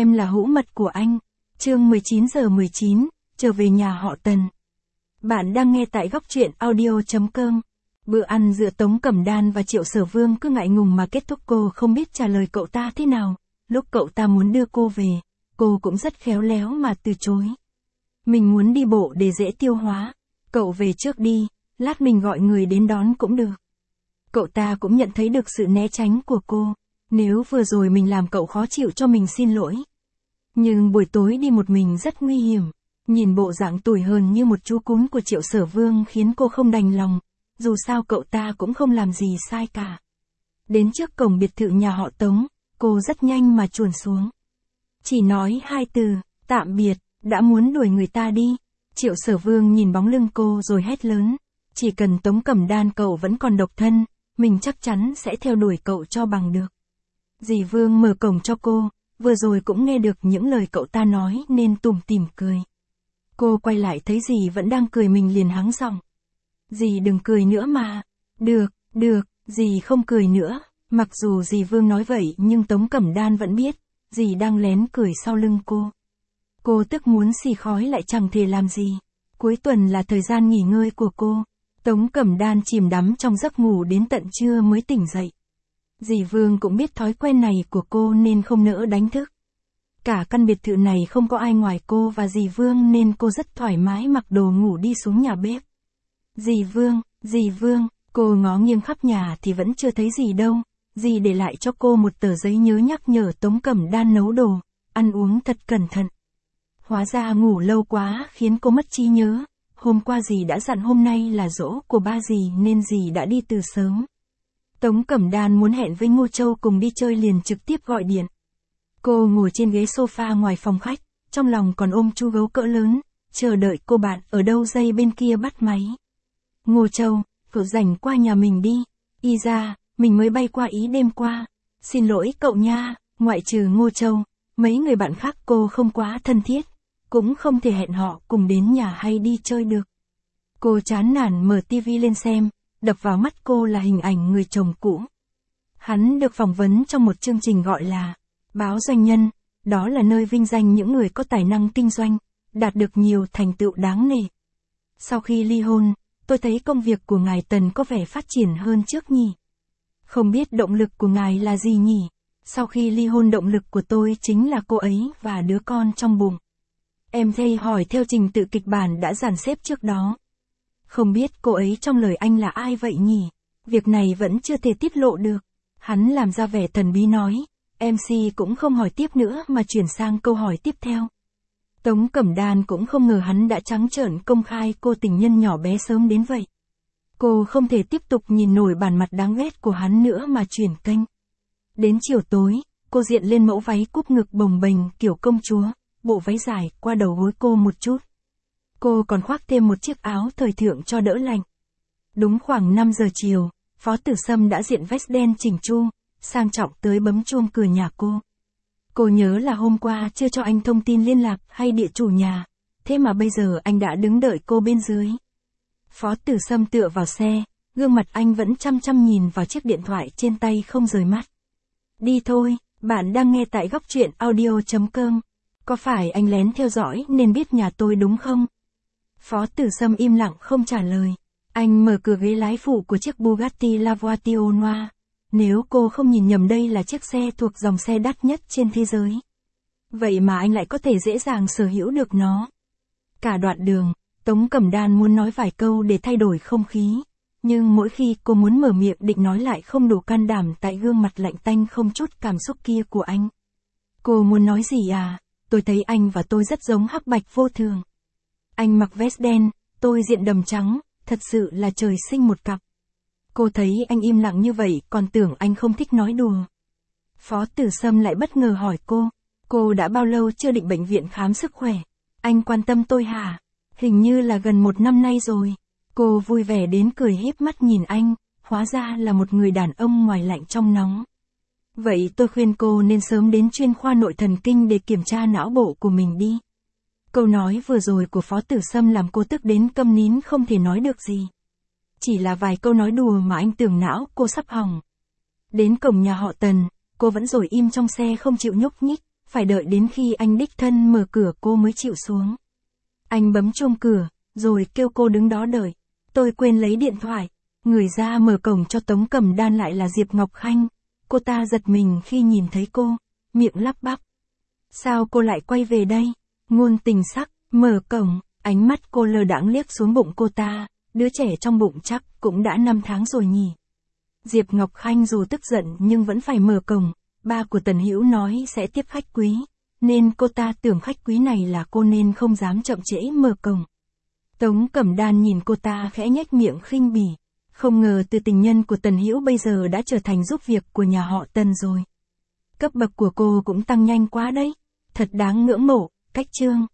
Em là hữu mật của anh. Chương 19:19, trở về nhà họ Tần. Bạn đang nghe tại góc truyện audio.com. Bữa ăn giữa Tống Cẩm Đan và Triệu Sở Vương cứ ngại ngùng mà kết thúc, cô không biết trả lời cậu ta thế nào. Lúc cậu ta muốn đưa cô về, cô cũng rất khéo léo mà từ chối. Mình muốn đi bộ để dễ tiêu hóa. Cậu về trước đi, lát mình gọi người đến đón cũng được. Cậu ta cũng nhận thấy được sự né tránh của cô. Nếu vừa rồi mình làm cậu khó chịu cho mình xin lỗi. Nhưng buổi tối đi một mình rất nguy hiểm. Nhìn bộ dạng tủi hờn như một chú cún của Triệu Sở Vương khiến cô không đành lòng. Dù sao cậu ta cũng không làm gì sai cả. Đến trước cổng biệt thự nhà họ Tống, cô rất nhanh mà chuồn xuống. Chỉ nói 2 từ, tạm biệt, đã muốn đuổi người ta đi. Triệu Sở Vương nhìn bóng lưng cô rồi hét lớn. Chỉ cần Tống Cẩm Đan cậu vẫn còn độc thân, mình chắc chắn sẽ theo đuổi cậu cho bằng được. Dì Vương mở cổng cho cô, vừa rồi cũng nghe được những lời cậu ta nói nên tủm tỉm cười. Cô quay lại thấy dì vẫn đang cười, mình liền hắng giọng. Dì đừng cười nữa mà. Được, dì không cười nữa. Mặc dù dì Vương nói vậy nhưng Tống Cẩm Đan vẫn biết, dì đang lén cười sau lưng cô. Cô tức muốn xì khói lại chẳng thể làm gì. Cuối tuần là thời gian nghỉ ngơi của cô. Tống Cẩm Đan chìm đắm trong giấc ngủ đến tận trưa mới tỉnh dậy. Dì Vương cũng biết thói quen này của cô nên không nỡ đánh thức. Cả căn biệt thự này không có ai ngoài cô và dì Vương nên cô rất thoải mái mặc đồ ngủ đi xuống nhà bếp. Dì Vương, cô ngó nghiêng khắp nhà thì vẫn chưa thấy gì đâu. Dì để lại cho cô một tờ giấy nhớ nhắc nhở Tống Cẩm Đan nấu đồ, ăn uống thật cẩn thận. Hóa ra ngủ lâu quá khiến cô mất trí nhớ. Hôm qua dì đã dặn hôm nay là giỗ của ba dì nên dì đã đi từ sớm. Tống Cẩm Đan muốn hẹn với Ngô Châu cùng đi chơi liền trực tiếp gọi điện. Cô ngồi trên ghế sofa ngoài phòng khách, trong lòng còn ôm chú gấu cỡ lớn, chờ đợi cô bạn ở đâu dây bên kia bắt máy. Ngô Châu, cậu rảnh qua nhà mình đi. Y ra, mình mới bay qua Ý đêm qua. Xin lỗi cậu nha, ngoại trừ Ngô Châu, mấy người bạn khác cô không quá thân thiết, cũng không thể hẹn họ cùng đến nhà hay đi chơi được. Cô chán nản mở tivi lên xem, đập vào mắt cô là hình ảnh người chồng cũ. Hắn được phỏng vấn trong một chương trình gọi là Báo Doanh Nhân, đó là nơi vinh danh những người có tài năng kinh doanh, đạt được nhiều thành tựu đáng nể. Sau khi ly hôn, tôi thấy công việc của ngài Tần có vẻ phát triển hơn trước nhỉ. Không biết động lực của ngài là gì nhỉ? Sau khi ly hôn động lực của tôi chính là cô ấy và đứa con trong bụng. Em thay hỏi theo trình tự kịch bản đã dàn xếp trước đó. Không biết cô ấy trong lời anh là ai vậy nhỉ? Việc này vẫn chưa thể tiết lộ được. Hắn làm ra vẻ thần bí nói. MC cũng không hỏi tiếp nữa mà chuyển sang câu hỏi tiếp theo. Tống Cẩm Đan cũng không ngờ hắn đã trắng trợn công khai cô tình nhân nhỏ bé sớm đến vậy. Cô không thể tiếp tục nhìn nổi bản mặt đáng ghét của hắn nữa mà chuyển kênh. Đến chiều tối, cô diện lên mẫu váy cúp ngực bồng bềnh kiểu công chúa, bộ váy dài qua đầu gối cô một chút. Cô còn khoác thêm một chiếc áo thời thượng cho đỡ lạnh. Đúng khoảng 5 giờ chiều, Phó Tử Sâm đã diện vest đen chỉnh chu, sang trọng tới bấm chuông cửa nhà cô. Cô nhớ là hôm qua chưa cho anh thông tin liên lạc hay địa chủ nhà, thế mà bây giờ anh đã đứng đợi cô bên dưới. Phó Tử Sâm tựa vào xe, gương mặt anh vẫn chăm chăm nhìn vào chiếc điện thoại trên tay không rời mắt. Đi thôi, bạn đang nghe tại góc truyện audio.com. Có phải anh lén theo dõi nên biết nhà tôi đúng không? Phó Tử Sâm im lặng không trả lời. Anh mở cửa ghế lái phụ của chiếc Bugatti La Voiture Noire. Nếu cô không nhìn nhầm đây là chiếc xe thuộc dòng xe đắt nhất trên thế giới. Vậy mà anh lại có thể dễ dàng sở hữu được nó. Cả đoạn đường, Tống Cẩm Đan muốn nói vài câu để thay đổi không khí. Nhưng mỗi khi cô muốn mở miệng định nói lại không đủ can đảm tại gương mặt lạnh tanh không chút cảm xúc kia của anh. Cô muốn nói gì à? Tôi thấy anh và tôi rất giống hắc bạch vô thường. Anh mặc vest đen, tôi diện đầm trắng, thật sự là trời sinh một cặp. Cô thấy anh im lặng như vậy còn tưởng anh không thích nói đùa. Phó Tử Sâm lại bất ngờ hỏi cô đã bao lâu chưa định bệnh viện khám sức khỏe? Anh quan tâm tôi hả? Hình như là gần 1 năm nay rồi. Cô vui vẻ đến cười híp mắt nhìn anh, hóa ra là một người đàn ông ngoài lạnh trong nóng. Vậy tôi khuyên cô nên sớm đến chuyên khoa nội thần kinh để kiểm tra não bộ của mình đi. Câu nói vừa rồi của Phó Tử Sâm làm cô tức đến câm nín không thể nói được gì. Chỉ là vài câu nói đùa mà anh tưởng não cô sắp hỏng. Đến cổng nhà họ Tần, cô vẫn rồi im trong xe không chịu nhúc nhích, phải đợi đến khi anh đích thân mở cửa cô mới chịu xuống. Anh bấm chuông cửa, rồi kêu cô đứng đó đợi. Tôi quên lấy điện thoại. Người ra mở cổng cho Tống Cẩm Đan lại là Diệp Ngọc Khanh. Cô ta giật mình khi nhìn thấy cô, miệng lắp bắp. Sao cô lại quay về đây? Ngôn Tình Sắc, mở cổng, ánh mắt cô lơ đãng liếc xuống bụng cô ta, đứa trẻ trong bụng chắc cũng đã 5 tháng rồi nhỉ. Diệp Ngọc Khanh dù tức giận nhưng vẫn phải mở cổng, ba của Tần Hữu nói sẽ tiếp khách quý, nên cô ta tưởng khách quý này là cô nên không dám chậm trễ mở cổng. Tống Cẩm Đan nhìn cô ta khẽ nhếch miệng khinh bỉ, không ngờ từ tình nhân của Tần Hữu bây giờ đã trở thành giúp việc của nhà họ Tần rồi. Cấp bậc của cô cũng tăng nhanh quá đấy, thật đáng ngưỡng mộ. Cách chương